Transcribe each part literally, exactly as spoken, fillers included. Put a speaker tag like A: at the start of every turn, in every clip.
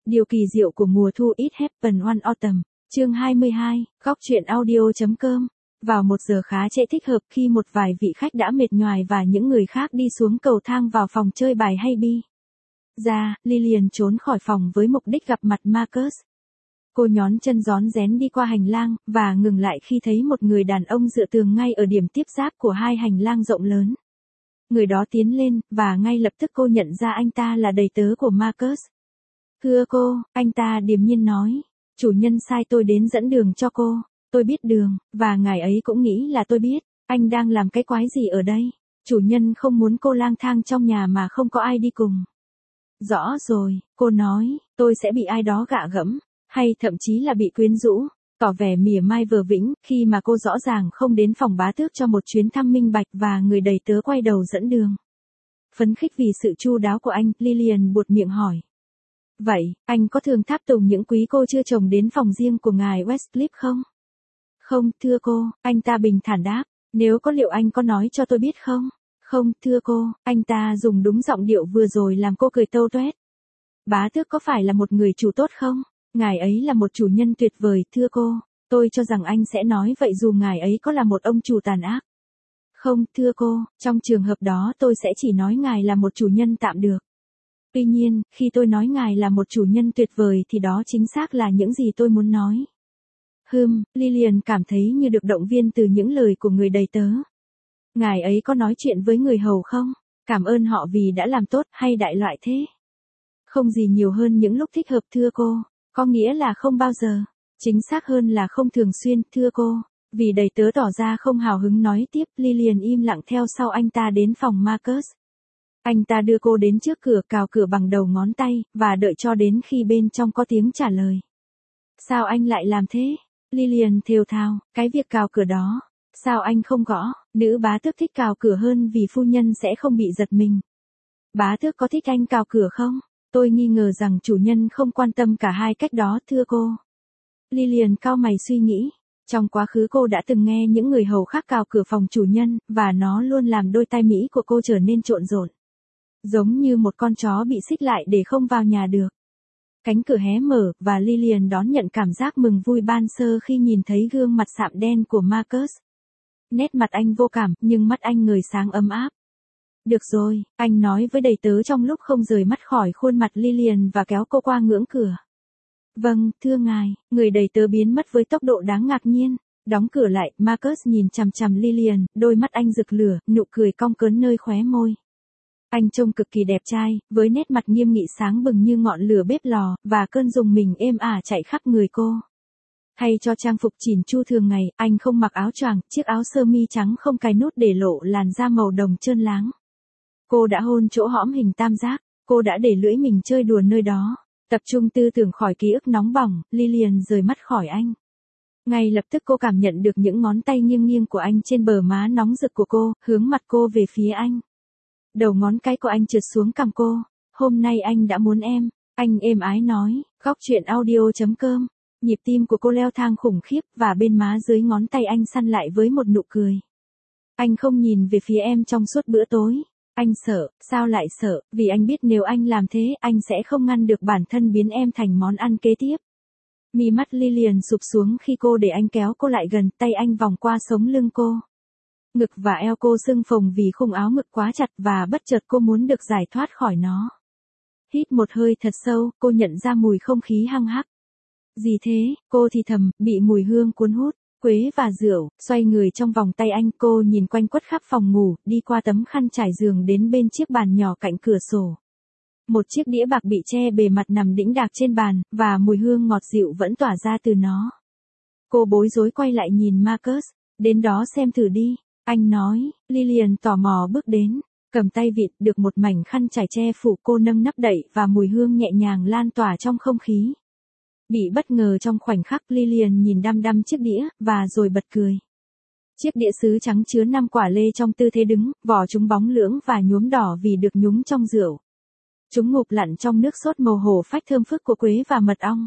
A: Điều kỳ diệu của mùa thu It Happened One Autumn, chương hai mươi hai, góc truyện audio.com. Vào một giờ khá trễ thích hợp khi một vài vị khách đã mệt nhoài và những người khác đi xuống cầu thang vào phòng chơi bài hay bi. Ra, Lillian trốn khỏi phòng với mục đích gặp mặt Marcus. Cô nhón chân rón rén đi qua hành lang, và ngừng lại khi thấy một người đàn ông dựa tường ngay ở điểm tiếp giáp của hai hành lang rộng lớn. Người đó tiến lên, và ngay lập tức cô nhận ra anh ta là đầy tớ của Marcus. Thưa cô, anh ta điềm nhiên nói, chủ nhân sai tôi đến dẫn đường cho cô, tôi biết đường, và ngài ấy cũng nghĩ là tôi biết, anh đang làm cái quái gì ở đây, chủ nhân không muốn cô lang thang trong nhà mà không có ai đi cùng. Rõ rồi, cô nói, tôi sẽ bị ai đó gạ gẫm, hay thậm chí là bị quyến rũ, tỏ vẻ mỉa mai vờ vĩnh, khi mà cô rõ ràng không đến phòng bá tước cho một chuyến thăm minh bạch và người đầy tớ quay đầu dẫn đường. Phấn khích vì sự chu đáo của anh, Lillian buột miệng hỏi. Vậy, anh có thường tháp tùng những quý cô chưa chồng đến phòng riêng của ngài Westcliff không? Không, thưa cô, anh ta bình thản đáp, nếu có liệu anh có nói cho tôi biết không? Không, thưa cô, anh ta dùng đúng giọng điệu vừa rồi làm cô cười tâu toét. Bá tước có phải là một người chủ tốt không? Ngài ấy là một chủ nhân tuyệt vời, thưa cô, tôi cho rằng anh sẽ nói vậy dù ngài ấy có là một ông chủ tàn ác. Không, thưa cô, trong trường hợp đó tôi sẽ chỉ nói ngài là một chủ nhân tạm được. Tuy nhiên, khi tôi nói ngài là một chủ nhân tuyệt vời thì đó chính xác là những gì tôi muốn nói. Hừm, Lillian cảm thấy như được động viên từ những lời của người đầy tớ. Ngài ấy có nói chuyện với người hầu không? Cảm ơn họ vì đã làm tốt hay đại loại thế? Không gì nhiều hơn những lúc thích hợp thưa cô, có nghĩa là không bao giờ. Chính xác hơn là không thường xuyên thưa cô. Vì đầy tớ tỏ ra không hào hứng nói tiếp, Lillian im lặng theo sau anh ta đến phòng Marcus. Anh ta đưa cô đến trước cửa, cào cửa bằng đầu ngón tay, và đợi cho đến khi bên trong có tiếng trả lời. Sao anh lại làm thế? Lillian thều thào, cái việc cào cửa đó. Sao anh không gõ? Nữ bá tước thích cào cửa hơn vì phu nhân sẽ không bị giật mình. Bá tước có thích anh cào cửa không? Tôi nghi ngờ rằng chủ nhân không quan tâm cả hai cách đó thưa cô. Lillian cau mày suy nghĩ. Trong quá khứ cô đã từng nghe những người hầu khác cào cửa phòng chủ nhân, và nó luôn làm đôi tai mỹ của cô trở nên trộn rộn. Giống như một con chó bị xích lại để không vào nhà được. Cánh cửa hé mở, và Lillian đón nhận cảm giác mừng vui ban sơ khi nhìn thấy gương mặt sạm đen của Marcus. Nét mặt anh vô cảm, nhưng mắt anh ngời sáng ấm áp. Được rồi, anh nói với đầy tớ trong lúc không rời mắt khỏi khuôn mặt Lillian và kéo cô qua ngưỡng cửa. Vâng, thưa ngài, người đầy tớ biến mất với tốc độ đáng ngạc nhiên. Đóng cửa lại, Marcus nhìn chằm chằm Lillian, đôi mắt anh rực lửa, nụ cười cong cớn nơi khóe môi. Anh trông cực kỳ đẹp trai, với nét mặt nghiêm nghị sáng bừng như ngọn lửa bếp lò, và cơn rùng mình êm ả chạy khắp người cô. Thay cho trang phục chỉn chu thường ngày, anh không mặc áo choàng, chiếc áo sơ mi trắng không cài nút để lộ làn da màu đồng trơn láng. Cô đã hôn chỗ hõm hình tam giác, cô đã để lưỡi mình chơi đùa nơi đó. Tập trung tư tưởng khỏi ký ức nóng bỏng, Lillian rời mắt khỏi anh. Ngay lập tức cô cảm nhận được những ngón tay nghiêng nghiêng của anh trên bờ má nóng rực của cô, hướng mặt cô về phía anh. Đầu ngón cái của anh trượt xuống cằm cô. Hôm nay anh đã muốn em, anh êm ái nói, góc truyện audio.com. Nhịp tim của cô leo thang khủng khiếp, và bên má dưới ngón tay anh săn lại với một nụ cười. Anh không nhìn về phía em trong suốt bữa tối. Anh sợ, sao lại sợ, vì anh biết nếu anh làm thế, anh sẽ không ngăn được bản thân biến em thành món ăn kế tiếp. Mi mắt Lillian sụp xuống khi cô để anh kéo cô lại gần, tay anh vòng qua sống lưng cô. Ngực và eo cô sưng phồng vì khung áo ngực quá chặt, và bất chợt cô muốn được giải thoát khỏi nó. Hít một hơi thật sâu, cô nhận ra mùi không khí hăng hắc. Gì thế, cô thì thầm, bị mùi hương cuốn hút, quế và rượu, xoay người trong vòng tay anh, cô nhìn quanh quất khắp phòng ngủ, đi qua tấm khăn trải giường đến bên chiếc bàn nhỏ cạnh cửa sổ. Một chiếc đĩa bạc bị che bề mặt nằm đĩnh đạc trên bàn, và mùi hương ngọt dịu vẫn tỏa ra từ nó. Cô bối rối quay lại nhìn Marcus, đến đó xem thử đi, anh nói. Lillian tò mò bước đến, cầm tay vịt, được một mảnh khăn trải che phủ, cô nâng nắp đậy, và mùi hương nhẹ nhàng lan tỏa trong không khí. Bị bất ngờ trong khoảnh khắc, Lillian nhìn đăm đăm chiếc đĩa, và rồi bật cười. Chiếc đĩa sứ trắng chứa năm quả lê trong tư thế đứng, vỏ chúng bóng lưỡng và nhuốm đỏ vì được nhúng trong rượu. Chúng ngụp lặn trong nước sốt màu hổ phách thơm phức của quế và mật ong.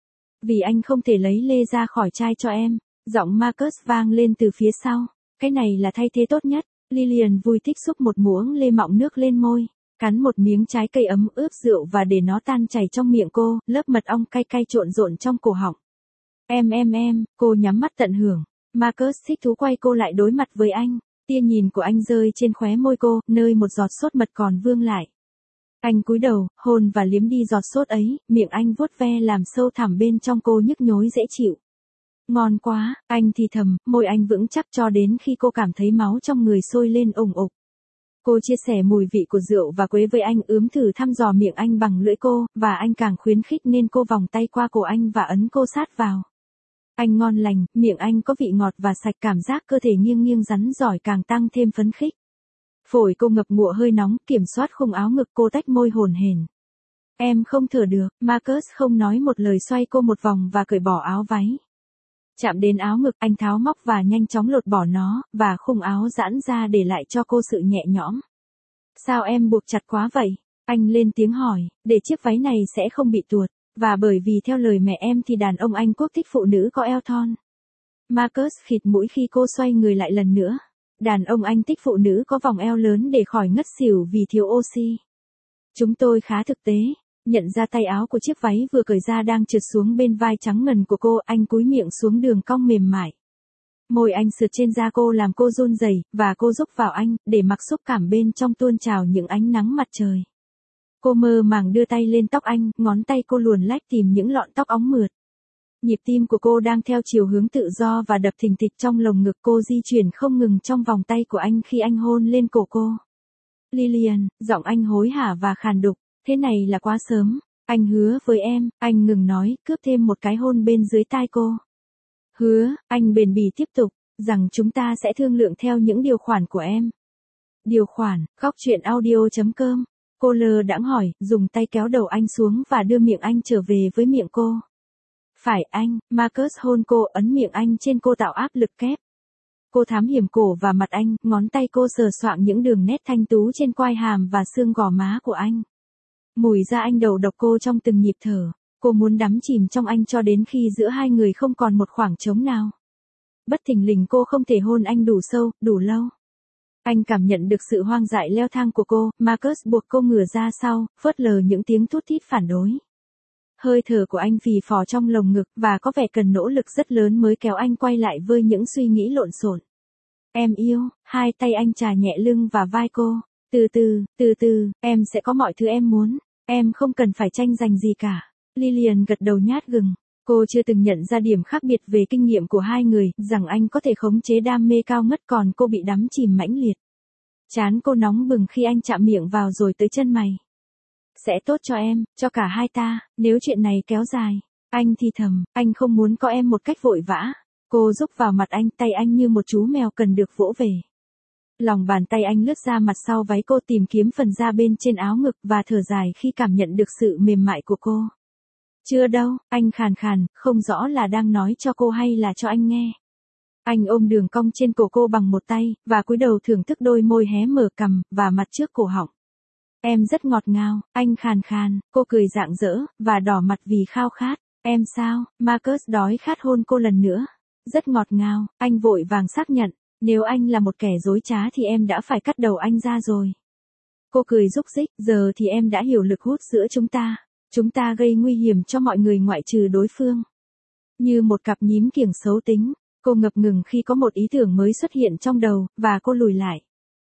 A: Vì anh không thể lấy lê ra khỏi chai cho em, giọng Marcus vang lên từ phía sau. Cái này là thay thế tốt nhất. Lillian vui thích xúc một muỗng lê mọng nước lên môi. Cắn một miếng trái cây ấm ướp rượu và để nó tan chảy trong miệng cô, lớp mật ong cay cay trộn rộn trong cổ họng. Em em em, cô nhắm mắt tận hưởng. Marcus thích thú quay cô lại đối mặt với anh. Tia nhìn của anh rơi trên khóe môi cô, nơi một giọt sốt mật còn vương lại. Anh cúi đầu, hôn và liếm đi giọt sốt ấy, miệng anh vuốt ve làm sâu thẳm bên trong cô nhức nhối dễ chịu. Ngon quá, anh thì thầm, môi anh vững chắc cho đến khi cô cảm thấy máu trong người sôi lên ủng ục. Cô chia sẻ mùi vị của rượu và quế với anh, ướm thử thăm dò miệng anh bằng lưỡi cô, và anh càng khuyến khích nên cô vòng tay qua cổ anh và ấn cô sát vào. Anh ngon lành, miệng anh có vị ngọt và sạch, cảm giác cơ thể nghiêng nghiêng rắn giỏi càng tăng thêm phấn khích. Phổi cô ngập ngụa hơi nóng, kiểm soát khung áo ngực cô tách môi hổn hển. Em không thở được, Marcus không nói một lời xoay cô một vòng và cởi bỏ áo váy. Chạm đến áo ngực, anh tháo móc và nhanh chóng lột bỏ nó, và khung áo giãn ra để lại cho cô sự nhẹ nhõm. Sao em buộc chặt quá vậy? Anh lên tiếng hỏi, để chiếc váy này sẽ không bị tuột, và bởi vì theo lời mẹ em thì đàn ông Anh Quốc thích phụ nữ có eo thon. Marcus khịt mũi khi cô xoay người lại lần nữa. Đàn ông Anh thích phụ nữ có vòng eo lớn để khỏi ngất xỉu vì thiếu oxy. Chúng tôi khá thực tế. Nhận ra tay áo của chiếc váy vừa cởi ra đang trượt xuống bên vai trắng ngần của cô, anh cúi miệng xuống đường cong mềm mại. Môi anh sượt trên da cô làm cô run rẩy, và cô rúc vào anh, để mặc xúc cảm bên trong tuôn trào những ánh nắng mặt trời. Cô mơ màng đưa tay lên tóc anh, ngón tay cô luồn lách tìm những lọn tóc óng mượt. Nhịp tim của cô đang theo chiều hướng tự do và đập thình thịch trong lồng ngực cô, di chuyển không ngừng trong vòng tay của anh khi anh hôn lên cổ cô. Lillian, giọng anh hối hả và khàn đục. Thế này là quá sớm, anh hứa với em, anh ngừng nói, cướp thêm một cái hôn bên dưới tai cô. Hứa, anh bền bỉ tiếp tục, rằng chúng ta sẽ thương lượng theo những điều khoản của em. Điều khoản, góc truyện audio chấm com. Cô lơ đãng hỏi, dùng tay kéo đầu anh xuống và đưa miệng anh trở về với miệng cô. Phải anh, Marcus hôn cô, ấn miệng anh trên cô tạo áp lực kép. Cô thám hiểm cổ và mặt anh, ngón tay cô sờ soạng những đường nét thanh tú trên quai hàm và xương gò má của anh. Mùi da anh đầu độc cô trong từng nhịp thở. Cô muốn đắm chìm trong anh cho đến khi giữa hai người không còn một khoảng trống nào. Bất thình lình cô không thể hôn anh đủ sâu, đủ lâu. Anh cảm nhận được sự hoang dại leo thang của cô, Marcus buộc cô ngửa ra sau, phớt lờ những tiếng thút thít phản đối. Hơi thở của anh phì phò trong lồng ngực và có vẻ cần nỗ lực rất lớn mới kéo anh quay lại với những suy nghĩ lộn xộn. Em yêu, hai tay anh chà nhẹ lưng và vai cô. Từ từ, từ từ, em sẽ có mọi thứ em muốn. Em không cần phải tranh giành gì cả. Lillian gật đầu nhát gừng. Cô chưa từng nhận ra điểm khác biệt về kinh nghiệm của hai người, rằng anh có thể khống chế đam mê cao ngất còn cô bị đắm chìm mãnh liệt. Trán cô nóng bừng khi anh chạm miệng vào rồi tới chân mày. Sẽ tốt cho em, cho cả hai ta, nếu chuyện này kéo dài. Anh thì thầm, anh không muốn có em một cách vội vã. Cô rúc vào mặt anh, tay anh như một chú mèo cần được vỗ về. Lòng bàn tay anh lướt ra mặt sau váy cô, tìm kiếm phần da bên trên áo ngực và thở dài khi cảm nhận được sự mềm mại của cô. Chưa đâu, anh khàn khàn, không rõ là đang nói cho cô hay là cho anh nghe. Anh ôm đường cong trên cổ cô bằng một tay, và cúi đầu thưởng thức đôi môi hé mở cằm, và mặt trước cổ họng. Em rất ngọt ngào, anh khàn khàn, cô cười rạng rỡ, và đỏ mặt vì khao khát. Em sao, Marcus đói khát hôn cô lần nữa. Rất ngọt ngào, anh vội vàng xác nhận. Nếu anh là một kẻ dối trá thì em đã phải cắt đầu anh ra rồi. Cô cười rúc rích, giờ thì em đã hiểu lực hút giữa chúng ta. Chúng ta gây nguy hiểm cho mọi người ngoại trừ đối phương. Như một cặp nhím kiểng xấu tính, cô ngập ngừng khi có một ý tưởng mới xuất hiện trong đầu, và cô lùi lại.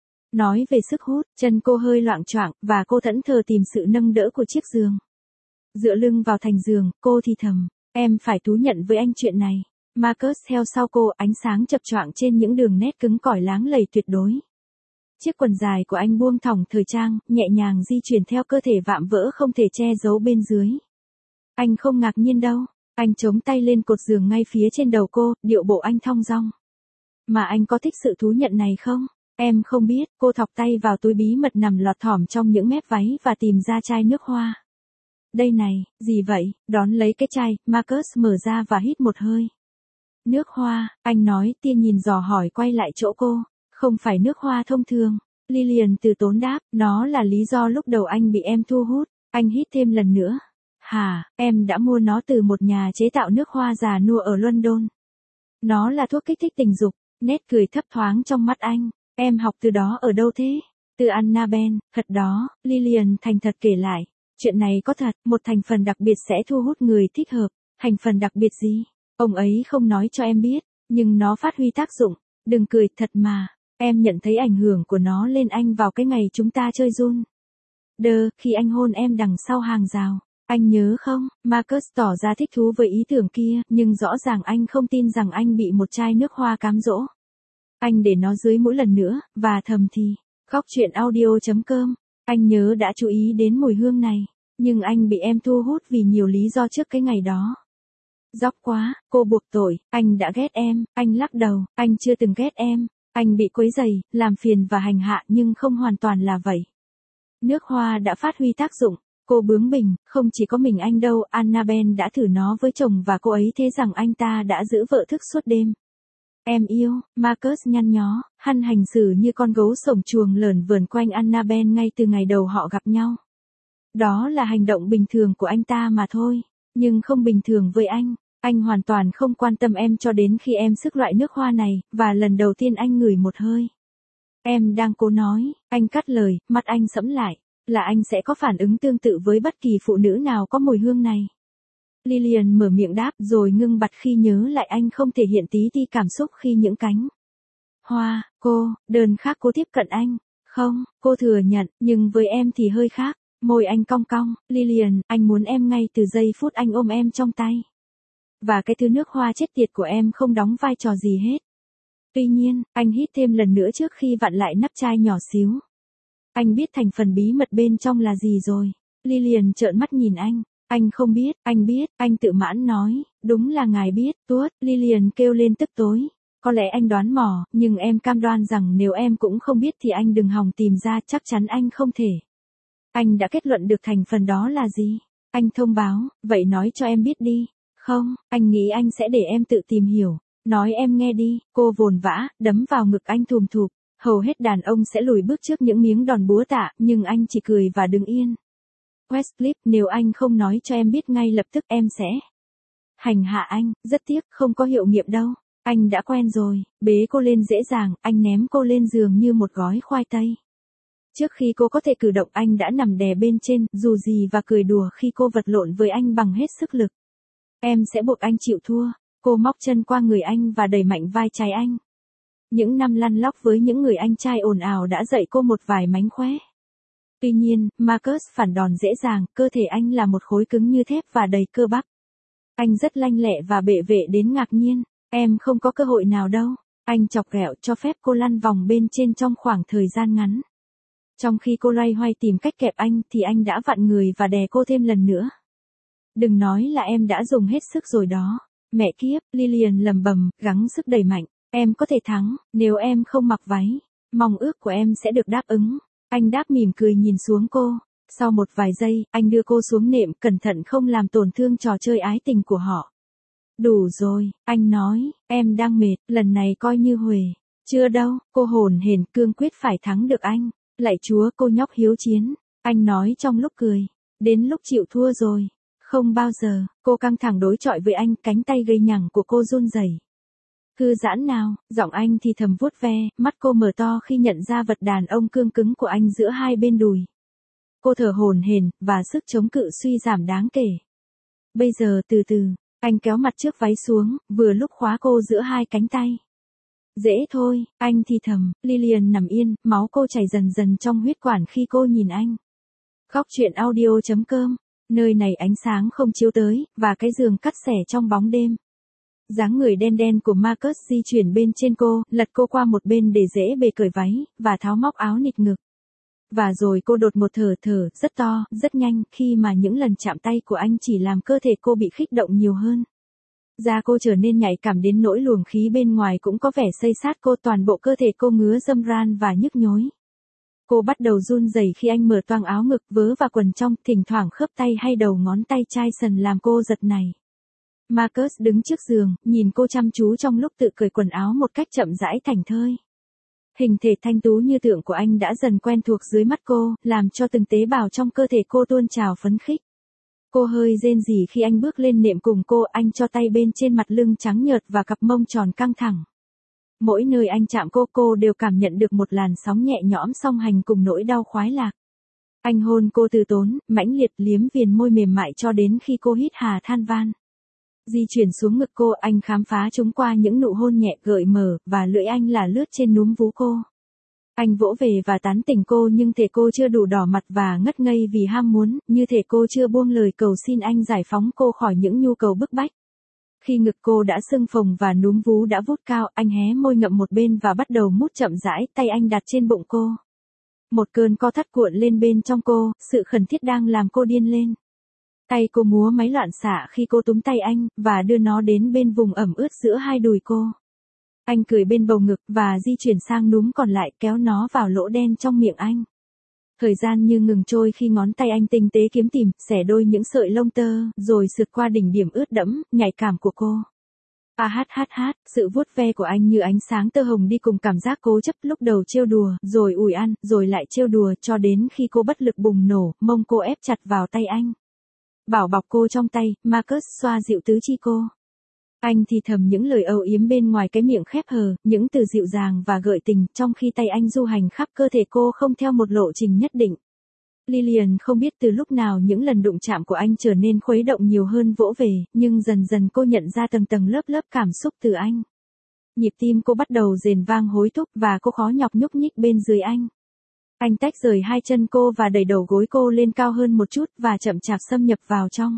A: Nói về sức hút, chân cô hơi loạng choạng, và cô thẫn thờ tìm sự nâng đỡ của chiếc giường. Dựa lưng vào thành giường, cô thì thầm, em phải thú nhận với anh chuyện này. Marcus theo sau cô, ánh sáng chập choạng trên những đường nét cứng cỏi láng lầy tuyệt đối. Chiếc quần dài của anh buông thõng thời trang, nhẹ nhàng di chuyển theo cơ thể vạm vỡ không thể che giấu bên dưới. Anh không ngạc nhiên đâu, anh chống tay lên cột giường ngay phía trên đầu cô, điệu bộ anh thong dong. Mà anh có thích sự thú nhận này không? Em không biết, cô thọc tay vào túi bí mật nằm lọt thỏm trong những mép váy và tìm ra chai nước hoa. Đây này, gì vậy? Đón lấy cái chai, Marcus mở ra và hít một hơi. Nước hoa, anh nói, tia nhìn dò hỏi quay lại chỗ cô. Không phải nước hoa thông thường. Lillian từ tốn đáp, nó là lý do lúc đầu anh bị em thu hút. Anh hít thêm lần nữa. Hả, em đã mua nó từ một nhà chế tạo nước hoa già nua ở London. Nó là thuốc kích thích tình dục. Nét cười thấp thoáng trong mắt anh. Em học từ đó ở đâu thế? Từ Annabelle, thật đó, Lillian thành thật kể lại. Chuyện này có thật, một thành phần đặc biệt sẽ thu hút người thích hợp. Thành phần đặc biệt gì? Ông ấy không nói cho em biết, nhưng nó phát huy tác dụng. Đừng cười, thật mà. Em nhận thấy ảnh hưởng của nó lên anh vào cái ngày chúng ta chơi Jun. Đơ, khi anh hôn em đằng sau hàng rào. Anh nhớ không, Marcus tỏ ra thích thú với ý tưởng kia, nhưng rõ ràng anh không tin rằng anh bị một chai nước hoa cám dỗ. Anh để nó dưới mũi lần nữa, và thầm thì, khóc chuyện audio chấm com, anh nhớ đã chú ý đến mùi hương này, nhưng anh bị em thu hút vì nhiều lý do trước cái ngày đó. Dóc quá, cô buộc tội, anh đã ghét em, anh lắc đầu, anh chưa từng ghét em, anh bị quấy rầy, làm phiền và hành hạ nhưng không hoàn toàn là vậy. Nước hoa đã phát huy tác dụng. Cô bướng bỉnh, không chỉ có mình anh đâu, Annabelle đã thử nó với chồng và cô ấy thế rằng anh ta đã giữ vợ thức suốt đêm. Em yêu, Marcus nhăn nhó, hắn hành xử như con gấu sổng chuồng lởn vởn quanh Annabelle ngay từ ngày đầu họ gặp nhau. Đó là hành động bình thường của anh ta mà thôi, nhưng không bình thường với anh. Anh hoàn toàn không quan tâm em cho đến khi em sức loại nước hoa này, và lần đầu tiên anh ngửi một hơi. Em đang cố nói, anh cắt lời, mắt anh sẫm lại. Là anh sẽ có phản ứng tương tự với bất kỳ phụ nữ nào có mùi hương này. Lillian mở miệng đáp rồi ngưng bặt khi nhớ lại anh không thể hiện tí ti cảm xúc khi những cánh hoa, cô, đơn khác cô tiếp cận anh. Không, cô thừa nhận, nhưng với em thì hơi khác. Môi anh cong cong, Lillian, anh muốn em ngay từ giây phút anh ôm em trong tay. Và cái thứ nước hoa chết tiệt của em không đóng vai trò gì hết. Tuy nhiên, anh hít thêm lần nữa trước khi vặn lại nắp chai nhỏ xíu. Anh biết thành phần bí mật bên trong là gì rồi. Lillian trợn mắt nhìn anh. Anh không biết, anh biết, anh tự mãn nói. Đúng là ngài biết, tuốt, Lillian kêu lên tức tối. Có lẽ anh đoán mò, nhưng em cam đoan rằng nếu em cũng không biết thì anh đừng hòng tìm ra, chắc chắn anh không thể. Anh đã kết luận được thành phần đó là gì. Anh thông báo, vậy nói cho em biết đi. Không, anh nghĩ anh sẽ để em tự tìm hiểu. Nói em nghe đi, cô vồn vã, đấm vào ngực anh thùm thụp. Hầu hết đàn ông sẽ lùi bước trước những miếng đòn búa tạ, nhưng anh chỉ cười và đứng yên. Westcliff, nếu anh không nói cho em biết ngay lập tức em sẽ hành hạ anh, rất tiếc, không có hiệu nghiệm đâu. Anh đã quen rồi, bế cô lên dễ dàng, anh ném cô lên giường như một gói khoai tây. Trước khi cô có thể cử động anh đã nằm đè bên trên, dù gì và cười đùa khi cô vật lộn với anh bằng hết sức lực. Em sẽ buộc anh chịu thua. Cô móc chân qua người anh và đẩy mạnh vai trái anh. Những năm lăn lóc với những người anh trai ồn ào đã dạy cô một vài mánh khóe. Tuy nhiên, Marcus phản đòn dễ dàng, cơ thể anh là một khối cứng như thép và đầy cơ bắp. Anh rất lanh lẹ và bệ vệ đến ngạc nhiên. Em không có cơ hội nào đâu. Anh chọc ghẹo cho phép cô lăn vòng bên trên trong khoảng thời gian ngắn. Trong khi cô loay hoay tìm cách kẹp anh thì anh đã vặn người và đè cô thêm lần nữa. Đừng nói là em đã dùng hết sức rồi đó. Mẹ kiếp, Lillian lầm bầm, gắng sức đẩy mạnh. Em có thể thắng, nếu em không mặc váy. Mong ước của em sẽ được đáp ứng. Anh đáp mỉm cười nhìn xuống cô. Sau một vài giây, anh đưa cô xuống nệm, cẩn thận không làm tổn thương trò chơi ái tình của họ. Đủ rồi, anh nói, em đang mệt, lần này coi như huề. Chưa đâu, cô hồn hển cương quyết phải thắng được anh. Lạy Chúa, cô nhóc hiếu chiến. Anh nói trong lúc cười. Đến lúc chịu thua rồi. Không bao giờ, cô căng thẳng đối chọi với anh, cánh tay gầy nhẳng của cô run rẩy. Thư giãn nào, giọng anh thì thầm vuốt ve, mắt cô mở to khi nhận ra vật đàn ông cương cứng của anh giữa hai bên đùi. Cô thở hổn hển, và sức chống cự suy giảm đáng kể. Bây giờ từ từ, anh kéo mặt trước váy xuống, vừa lúc khóa cô giữa hai cánh tay. Dễ thôi, anh thì thầm, Lillian nằm yên, máu cô chảy dần dần trong huyết quản khi cô nhìn anh. Khóc chuyện audio chấm com, nơi này ánh sáng không chiếu tới, và cái giường cắt xẻ trong bóng đêm. Dáng người đen đen của Marcus di chuyển bên trên cô, lật cô qua một bên để dễ bề cởi váy, và tháo móc áo nịt ngực. Và rồi cô đột một thở thở, rất to, rất nhanh, khi mà những lần chạm tay của anh chỉ làm cơ thể cô bị khích động nhiều hơn. Da cô trở nên nhạy cảm đến nỗi luồng khí bên ngoài cũng có vẻ xây sát cô, toàn bộ cơ thể cô ngứa râm ran và nhức nhối. Cô bắt đầu run rẩy khi anh mở toang áo ngực, vớ và quần trong, thỉnh thoảng khớp tay hay đầu ngón tay chai sần làm cô giật nảy. Marcus đứng trước giường, nhìn cô chăm chú trong lúc tự cởi quần áo một cách chậm rãi thảnh thơi. Hình thể thanh tú như tượng của anh đã dần quen thuộc dưới mắt cô, làm cho từng tế bào trong cơ thể cô tuôn trào phấn khích. Cô hơi rên rỉ khi anh bước lên nệm cùng cô, anh cho tay bên trên mặt lưng trắng nhợt và cặp mông tròn căng thẳng. Mỗi nơi anh chạm cô, cô đều cảm nhận được một làn sóng nhẹ nhõm song hành cùng nỗi đau khoái lạc. Anh hôn cô từ tốn, mãnh liệt liếm viền môi mềm mại cho đến khi cô hít hà than van. Di chuyển xuống ngực cô, anh khám phá chúng qua những nụ hôn nhẹ gợi mở, và lưỡi anh là lướt trên núm vú cô. Anh vỗ về và tán tỉnh cô nhưng thể cô chưa đủ đỏ mặt và ngất ngây vì ham muốn, như thể cô chưa buông lời cầu xin anh giải phóng cô khỏi những nhu cầu bức bách. Khi ngực cô đã sưng phồng và núm vú đã vút cao, anh hé môi ngậm một bên và bắt đầu mút chậm rãi, tay anh đặt trên bụng cô. Một cơn co thắt cuộn lên bên trong cô, sự khẩn thiết đang làm cô điên lên. Tay cô múa máy loạn xạ khi cô túm tay anh, và đưa nó đến bên vùng ẩm ướt giữa hai đùi cô. Anh cười bên bầu ngực, và di chuyển sang núm còn lại kéo nó vào lỗ đen trong miệng anh. Thời gian như ngừng trôi khi ngón tay anh tinh tế kiếm tìm, xẻ đôi những sợi lông tơ, rồi sượt qua đỉnh điểm ướt đẫm, nhạy cảm của cô. A hát hát hát, sự vuốt ve của anh như ánh sáng tơ hồng đi cùng cảm giác cố chấp, lúc đầu trêu đùa, rồi ủi ăn, rồi lại trêu đùa cho đến khi cô bất lực bùng nổ, mông cô ép chặt vào tay anh. Bảo bọc cô trong tay, Marcus xoa dịu tứ chi cô. Anh thì thầm những lời âu yếm bên ngoài cái miệng khép hờ, những từ dịu dàng và gợi tình, trong khi tay anh du hành khắp cơ thể cô không theo một lộ trình nhất định. Lillian không biết từ lúc nào những lần đụng chạm của anh trở nên khuấy động nhiều hơn vỗ về, nhưng dần dần cô nhận ra tầng tầng lớp lớp cảm xúc từ anh. Nhịp tim cô bắt đầu rền vang hối thúc và cô khó nhọc nhúc nhích bên dưới anh. Anh tách rời hai chân cô và đẩy đầu gối cô lên cao hơn một chút và chậm chạp xâm nhập vào trong.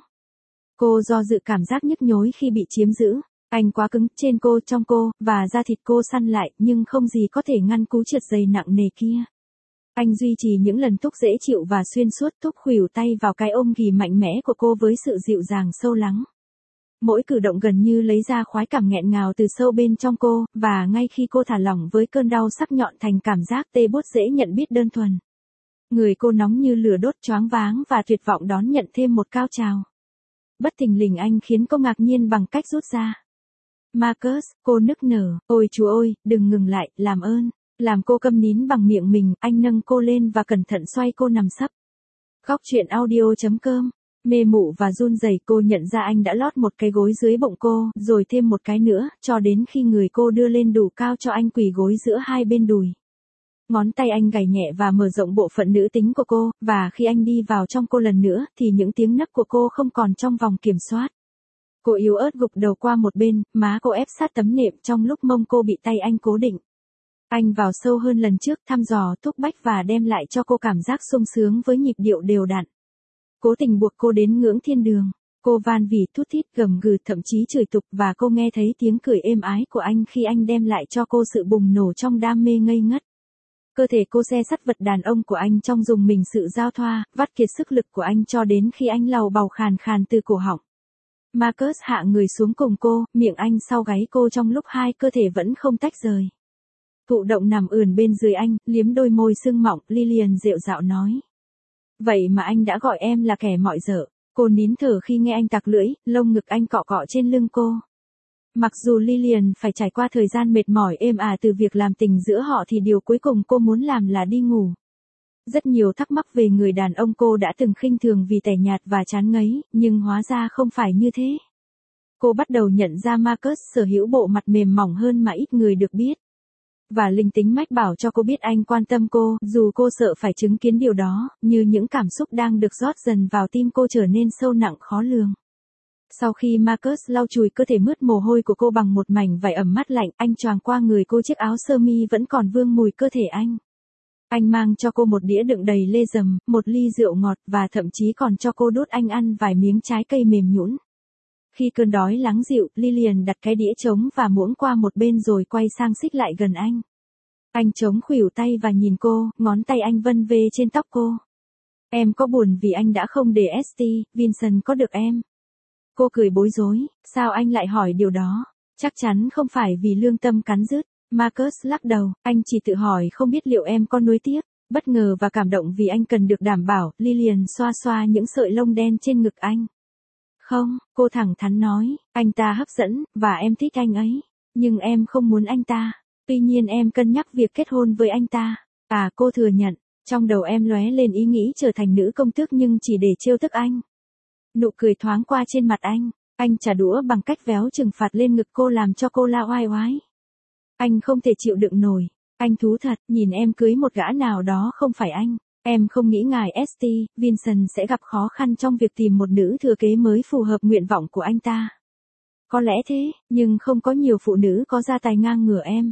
A: Cô do dự cảm giác nhức nhối khi bị chiếm giữ. Anh quá cứng trên cô, trong cô, và da thịt cô săn lại, nhưng không gì có thể ngăn cú trượt dày nặng nề kia. Anh duy trì những lần thúc dễ chịu và xuyên suốt, thúc khuỷu tay vào cái ôm ghì mạnh mẽ của cô với sự dịu dàng sâu lắng. Mỗi cử động gần như lấy ra khoái cảm nghẹn ngào từ sâu bên trong cô, và ngay khi cô thả lỏng với cơn đau sắc nhọn thành cảm giác tê buốt dễ nhận biết đơn thuần. Người cô nóng như lửa đốt, choáng váng và tuyệt vọng đón nhận thêm một cao trào. Bất thình lình anh khiến cô ngạc nhiên bằng cách rút ra. Marcus, cô nức nở, ôi Chúa ơi, đừng ngừng lại, làm ơn. Làm cô câm nín bằng miệng mình, anh nâng cô lên và cẩn thận xoay cô nằm sấp. Góc truyện audio chấm com. Mê mụ và run rẩy, cô nhận ra anh đã lót một cái gối dưới bụng cô, rồi thêm một cái nữa, cho đến khi người cô đưa lên đủ cao cho anh quỳ gối giữa hai bên đùi. Ngón tay anh gảy nhẹ và mở rộng bộ phận nữ tính của cô, và khi anh đi vào trong cô lần nữa, thì những tiếng nấc của cô không còn trong vòng kiểm soát. Cô yếu ớt gục đầu qua một bên, má cô ép sát tấm nệm trong lúc mông cô bị tay anh cố định. Anh vào sâu hơn lần trước, thăm dò, thúc bách và đem lại cho cô cảm giác sung sướng với nhịp điệu đều đặn. Cố tình buộc cô đến ngưỡng thiên đường. Cô van vỉ thút thít gầm gừ, thậm chí chửi tục, và cô nghe thấy tiếng cười êm ái của anh khi anh đem lại cho cô sự bùng nổ trong đam mê ngây ngất. Cơ thể cô xe sắt vật đàn ông của anh trong dùng mình sự giao thoa, vắt kiệt sức lực của anh cho đến khi anh lầu bầu khàn khàn từ cổ họng. Marcus hạ người xuống cùng cô, miệng anh sau gáy cô trong lúc hai cơ thể vẫn không tách rời. Thụ động nằm ườn bên dưới anh, liếm đôi môi sưng mọng, Lillian rệu rạo nói. Vậy mà anh đã gọi em là kẻ mọi dở. Cô nín thở khi nghe anh tặc lưỡi, lông ngực anh cọ cọ trên lưng cô. Mặc dù Lillian phải trải qua thời gian mệt mỏi êm ả từ việc làm tình giữa họ thì điều cuối cùng cô muốn làm là đi ngủ. Rất nhiều thắc mắc về người đàn ông cô đã từng khinh thường vì tẻ nhạt và chán ngấy, nhưng hóa ra không phải như thế. Cô bắt đầu nhận ra Marcus sở hữu bộ mặt mềm mỏng hơn mà ít người được biết. Và linh tính mách bảo cho cô biết anh quan tâm cô, dù cô sợ phải chứng kiến điều đó, như những cảm xúc đang được rót dần vào tim cô trở nên sâu nặng khó lường. Sau khi Marcus lau chùi cơ thể mướt mồ hôi của cô bằng một mảnh vải ẩm mát lạnh, anh choàng qua người cô chiếc áo sơ mi vẫn còn vương mùi cơ thể anh. Anh mang cho cô một đĩa đựng đầy lê dầm, một ly rượu ngọt và thậm chí còn cho cô đút anh ăn vài miếng trái cây mềm nhũn. Khi cơn đói lắng dịu, Lillian đặt cái đĩa trống và muỗng qua một bên rồi quay sang xích lại gần anh. Anh chống khuỷu tay và nhìn cô, ngón tay anh vân vê trên tóc cô. Em có buồn vì anh đã không để ét tê, Vincent có được em? Cô cười bối rối, sao anh lại hỏi điều đó? Chắc chắn không phải vì lương tâm cắn rứt. Marcus lắc đầu, anh chỉ tự hỏi không biết liệu em có nuối tiếc. Bất ngờ và cảm động vì anh cần được đảm bảo, Lillian xoa xoa những sợi lông đen trên ngực anh. Không, cô thẳng thắn nói, anh ta hấp dẫn, và em thích anh ấy. Nhưng em không muốn anh ta. Tuy nhiên em cân nhắc việc kết hôn với anh ta. À, cô thừa nhận, trong đầu em lóe lên ý nghĩ trở thành nữ công tước nhưng chỉ để trêu tức anh. Nụ cười thoáng qua trên mặt anh, anh trả đũa bằng cách véo trừng phạt lên ngực cô làm cho cô la oai oái. Anh không thể chịu đựng nổi. Anh thú thật, nhìn em cưới một gã nào đó không phải anh. Em không nghĩ ngài ét tê, Vincent sẽ gặp khó khăn trong việc tìm một nữ thừa kế mới phù hợp nguyện vọng của anh ta. Có lẽ thế, nhưng không có nhiều phụ nữ có gia tài ngang ngửa em.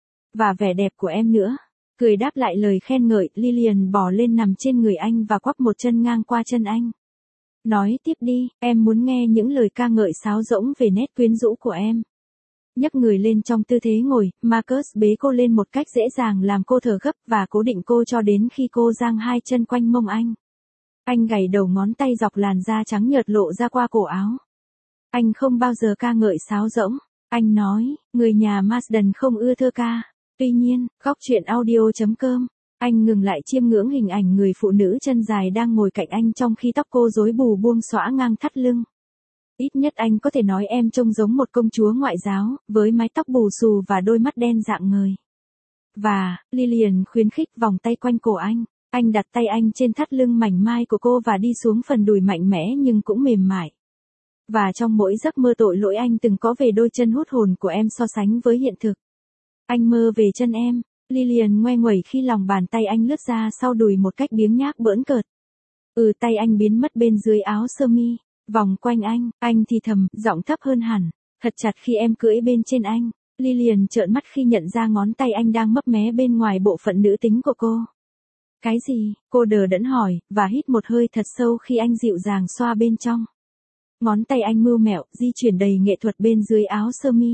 A: Và vẻ đẹp của em nữa. Cười đáp lại lời khen ngợi, Lillian bò lên nằm trên người anh và quắp một chân ngang qua chân anh. Nói tiếp đi, em muốn nghe những lời ca ngợi sáo rỗng về nét quyến rũ của em. Nhấc người lên trong tư thế ngồi, Marcus bế cô lên một cách dễ dàng làm cô thở gấp và cố định cô cho đến khi cô giang hai chân quanh mông anh. Anh gảy đầu ngón tay dọc làn da trắng nhợt lộ ra qua cổ áo. Anh không bao giờ ca ngợi sáo rỗng. Anh nói, người nhà Marsden không ưa thơ ca. Tuy nhiên, góc truyện audio chấm com, anh ngừng lại chiêm ngưỡng hình ảnh người phụ nữ chân dài đang ngồi cạnh anh trong khi tóc cô rối bù buông xõa ngang thắt lưng. Ít nhất anh có thể nói em trông giống một công chúa ngoại giáo, với mái tóc bù xù và đôi mắt đen rạng ngời. Và, Lillian khuyến khích vòng tay quanh cổ anh. Anh đặt tay anh trên thắt lưng mảnh mai của cô và đi xuống phần đùi mạnh mẽ nhưng cũng mềm mại. Và trong mỗi giấc mơ tội lỗi anh từng có về đôi chân hút hồn của em so sánh với hiện thực. Anh mơ về chân em. Lillian ngoe nguẩy khi lòng bàn tay anh lướt ra sau đùi một cách biếng nhác bỡn cợt. Ừ, tay anh biến mất bên dưới áo sơ mi. Vòng quanh anh, anh thì thầm, giọng thấp hơn hẳn. Thật chặt khi em cưỡi bên trên anh. Lillian trợn mắt khi nhận ra ngón tay anh đang mấp mé bên ngoài bộ phận nữ tính của cô. Cái gì? Cô đờ đẫn hỏi, và hít một hơi thật sâu khi anh dịu dàng xoa bên trong. Ngón tay anh mưu mẹo, di chuyển đầy nghệ thuật bên dưới áo sơ mi.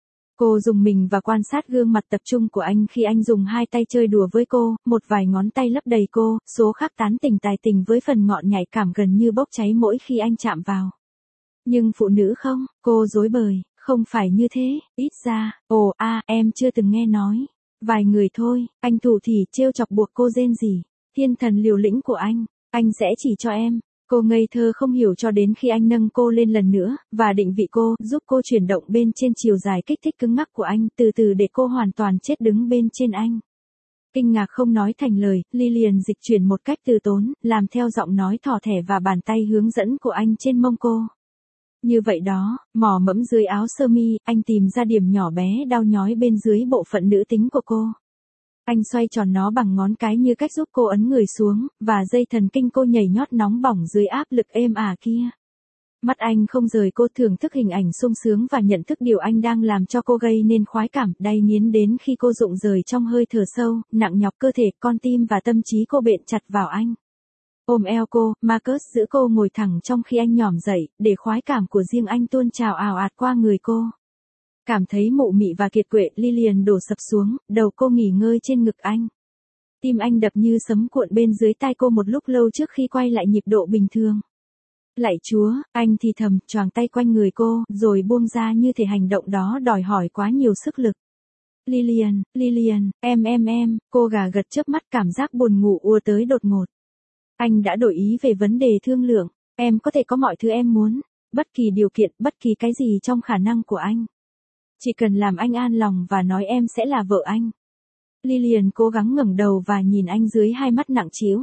A: Cô dùng mình và quan sát gương mặt tập trung của anh khi anh dùng hai tay chơi đùa với cô, một vài ngón tay lấp đầy cô, số khác tán tỉnh tài tình với phần ngọn nhạy cảm gần như bốc cháy mỗi khi anh chạm vào. Nhưng phụ nữ không, cô dối bời, không phải như thế, ít ra, ồ a à, em chưa từng nghe nói. Vài người thôi, anh thủ thỉ trêu chọc buộc cô rên rỉ. Thiên thần liều lĩnh của anh, anh sẽ chỉ cho em. Cô ngây thơ không hiểu cho đến khi anh nâng cô lên lần nữa, và định vị cô, giúp cô chuyển động bên trên chiều dài kích thích cứng ngắc của anh, từ từ để cô hoàn toàn chết đứng bên trên anh. Kinh ngạc không nói thành lời, Lillian dịch chuyển một cách từ tốn, làm theo giọng nói thỏ thẻ và bàn tay hướng dẫn của anh trên mông cô. Như vậy đó, mò mẫm dưới áo sơ mi, anh tìm ra điểm nhỏ bé đau nhói bên dưới bộ phận nữ tính của cô. Anh xoay tròn nó bằng ngón cái như cách giúp cô ấn người xuống, và dây thần kinh cô nhảy nhót nóng bỏng dưới áp lực êm ả kia. Mắt anh không rời cô, thưởng thức hình ảnh sung sướng và nhận thức điều anh đang làm cho cô gây nên khoái cảm đay nghiến đến khi cô rụng rời trong hơi thở sâu, nặng nhọc cơ thể, con tim và tâm trí cô bện chặt vào anh. Ôm eo cô, Marcus giữ cô ngồi thẳng trong khi anh nhỏm dậy, để khoái cảm của riêng anh tuôn trào ào ạt qua người cô. Cảm thấy mụ mị và kiệt quệ, Lillian đổ sập xuống, đầu cô nghỉ ngơi trên ngực anh. Tim anh đập như sấm cuộn bên dưới tai cô một lúc lâu trước khi quay lại nhịp độ bình thường. Lạy Chúa, anh thì thầm, choàng tay quanh người cô, rồi buông ra như thể hành động đó đòi hỏi quá nhiều sức lực. Lillian, Lillian, em em em, cô gà gật chớp mắt, cảm giác buồn ngủ ùa tới đột ngột. Anh đã đổi ý về vấn đề thương lượng, em có thể có mọi thứ em muốn, bất kỳ điều kiện, bất kỳ cái gì trong khả năng của anh. Chỉ cần làm anh an lòng và nói em sẽ là vợ anh. Lillian cố gắng ngẩng đầu và nhìn anh dưới hai mắt nặng trĩu.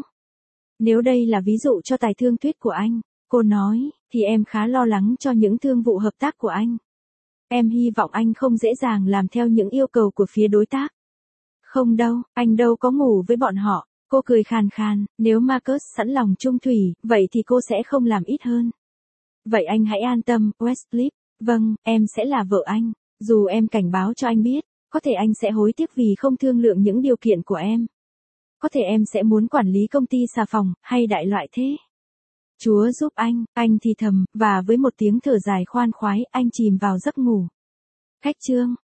A: Nếu đây là ví dụ cho tài thương thuyết của anh, cô nói, thì em khá lo lắng cho những thương vụ hợp tác của anh. Em hy vọng anh không dễ dàng làm theo những yêu cầu của phía đối tác. Không đâu, anh đâu có ngủ với bọn họ. Cô cười khàn khàn, nếu Marcus sẵn lòng chung thủy, vậy thì cô sẽ không làm ít hơn. Vậy anh hãy an tâm, Westcliff. Vâng, em sẽ là vợ anh. Dù em cảnh báo cho anh biết, có thể anh sẽ hối tiếc vì không thương lượng những điều kiện của em. Có thể em sẽ muốn quản lý công ty xà phòng, hay đại loại thế. Chúa giúp anh, anh thì thầm, và với một tiếng thở dài khoan khoái, anh chìm vào giấc ngủ. Khách chương